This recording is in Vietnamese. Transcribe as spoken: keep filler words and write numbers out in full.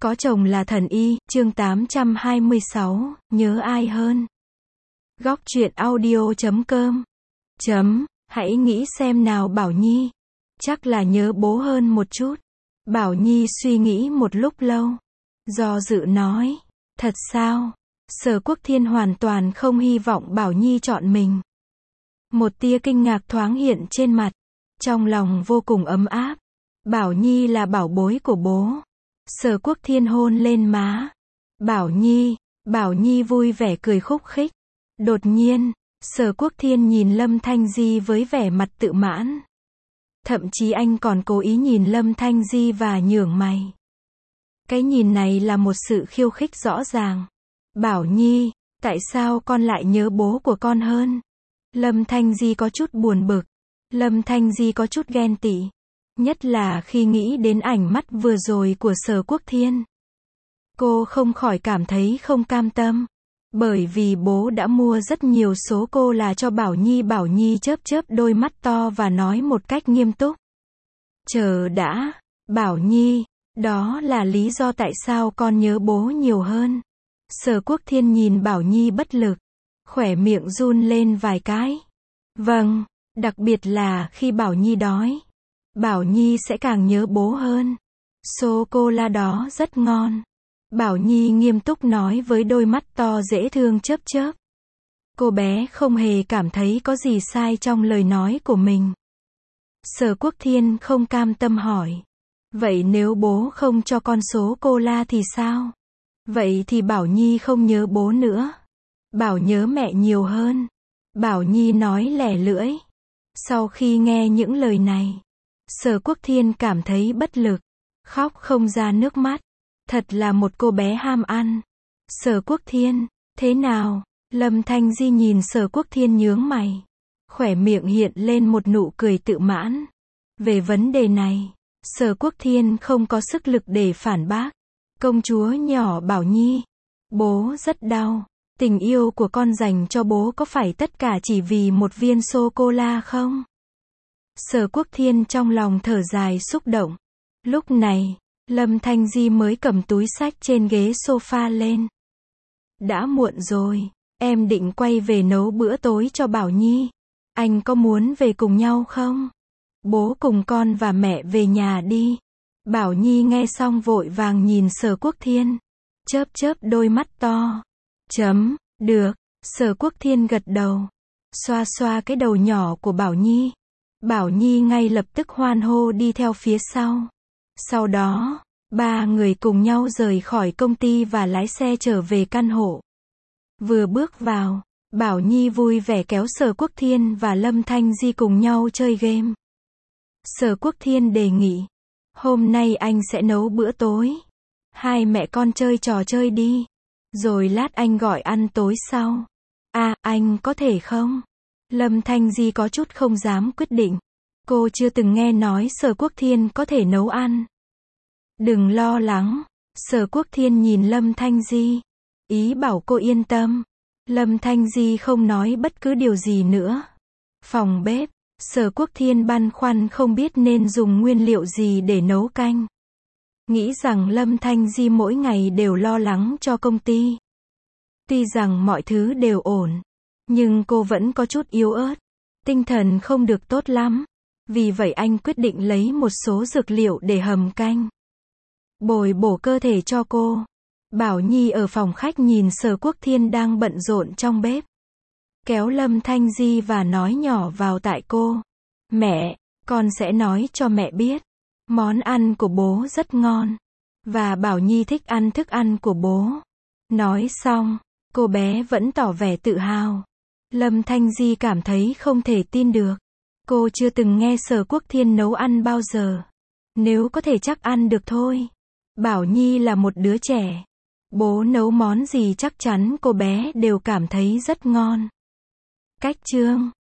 Có chồng là thần y, chương tám trăm hai mươi sáu, nhớ ai hơn? Góc truyện audio chấm com chấm, hãy nghĩ xem nào Bảo Nhi. Chắc là nhớ bố hơn một chút. Bảo Nhi suy nghĩ một lúc lâu. Do dự nói, thật sao? Sở Quốc Thiên hoàn toàn không hy vọng Bảo Nhi chọn mình. Một tia kinh ngạc thoáng hiện trên mặt. Trong lòng vô cùng ấm áp. Bảo Nhi là bảo bối của bố. Sở Quốc Thiên hôn lên má. Bảo Nhi, Bảo Nhi vui vẻ cười khúc khích. Đột nhiên, Sở Quốc Thiên nhìn Lâm Thanh Di với vẻ mặt tự mãn. Thậm chí anh còn cố ý nhìn Lâm Thanh Di và nhướng mày. Cái nhìn này là một sự khiêu khích rõ ràng. Bảo Nhi, tại sao con lại nhớ bố của con hơn? Lâm Thanh Di có chút buồn bực. Lâm Thanh Di có chút ghen tị. Nhất là khi nghĩ đến ảnh mắt vừa rồi của Sở Quốc Thiên. Cô không khỏi cảm thấy không cam tâm. Bởi vì bố đã mua rất nhiều số cô là cho Bảo Nhi. Bảo Nhi chớp chớp đôi mắt to và nói một cách nghiêm túc. Chờ đã, Bảo Nhi, đó là lý do tại sao con nhớ bố nhiều hơn. Sở Quốc Thiên nhìn Bảo Nhi bất lực. Khỏe miệng run lên vài cái. Vâng, đặc biệt là khi Bảo Nhi đói. Bảo Nhi sẽ càng nhớ bố hơn. Sô-cô-la đó rất ngon. Bảo Nhi nghiêm túc nói với đôi mắt to dễ thương chớp chớp. Cô bé không hề cảm thấy có gì sai trong lời nói của mình. Sở Quốc Thiên không cam tâm hỏi. Vậy nếu bố không cho con sô-cô-la thì sao? Vậy thì Bảo Nhi không nhớ bố nữa. Bảo nhớ mẹ nhiều hơn. Bảo Nhi nói lẻ lưỡi. Sau khi nghe những lời này, Sở Quốc Thiên cảm thấy bất lực. Khóc không ra nước mắt. Thật là một cô bé ham ăn. Sở Quốc Thiên, thế nào? Lâm Thanh Di nhìn Sở Quốc Thiên nhướng mày. Khỏe miệng hiện lên một nụ cười tự mãn. Về vấn đề này, Sở Quốc Thiên không có sức lực để phản bác. Công chúa nhỏ Bảo Nhi, bố rất đau. Tình yêu của con dành cho bố có phải tất cả chỉ vì một viên sô-cô-la không? Sở Quốc Thiên trong lòng thở dài xúc động. Lúc này, Lâm Thanh Di mới cầm túi xách trên ghế sofa lên. Đã muộn rồi, em định quay về nấu bữa tối cho Bảo Nhi. Anh có muốn về cùng nhau không? Bố cùng con và mẹ về nhà đi. Bảo Nhi nghe xong vội vàng nhìn Sở Quốc Thiên. Chớp chớp đôi mắt to. Chấm, được. Sở Quốc Thiên gật đầu. Xoa xoa cái đầu nhỏ của Bảo Nhi. Bảo Nhi ngay lập tức hoan hô đi theo phía sau. Sau đó, ba người cùng nhau rời khỏi công ty và lái xe trở về căn hộ. Vừa bước vào, Bảo Nhi vui vẻ kéo Sở Quốc Thiên và Lâm Thanh Di cùng nhau chơi game. Sở Quốc Thiên đề nghị, hôm nay anh sẽ nấu bữa tối. Hai mẹ con chơi trò chơi đi. Rồi lát anh gọi ăn tối sau. À, anh có thể không? Lâm Thanh Di có chút không dám quyết định. Cô chưa từng nghe nói Sở Quốc Thiên có thể nấu ăn. Đừng lo lắng. Sở Quốc Thiên nhìn Lâm Thanh Di. Ý bảo cô yên tâm. Lâm Thanh Di không nói bất cứ điều gì nữa. Phòng bếp. Sở Quốc Thiên băn khoăn không biết nên dùng nguyên liệu gì để nấu canh. Nghĩ rằng Lâm Thanh Di mỗi ngày đều lo lắng cho công ty. Tuy rằng mọi thứ đều ổn, nhưng cô vẫn có chút yếu ớt. Tinh thần không được tốt lắm. Vì vậy anh quyết định lấy một số dược liệu để hầm canh. Bồi bổ cơ thể cho cô. Bảo Nhi ở phòng khách nhìn Sở Quốc Thiên đang bận rộn trong bếp. Kéo Lâm Thanh Di và nói nhỏ vào tai cô. Mẹ, con sẽ nói cho mẹ biết. Món ăn của bố rất ngon. Và Bảo Nhi thích ăn thức ăn của bố. Nói xong, cô bé vẫn tỏ vẻ tự hào. Lâm Thanh Di cảm thấy không thể tin được. Cô chưa từng nghe Sở Quốc Thiên nấu ăn bao giờ. Nếu có thể chắc ăn được thôi. Bảo Nhi là một đứa trẻ. Bố nấu món gì chắc chắn cô bé đều cảm thấy rất ngon. Cách chương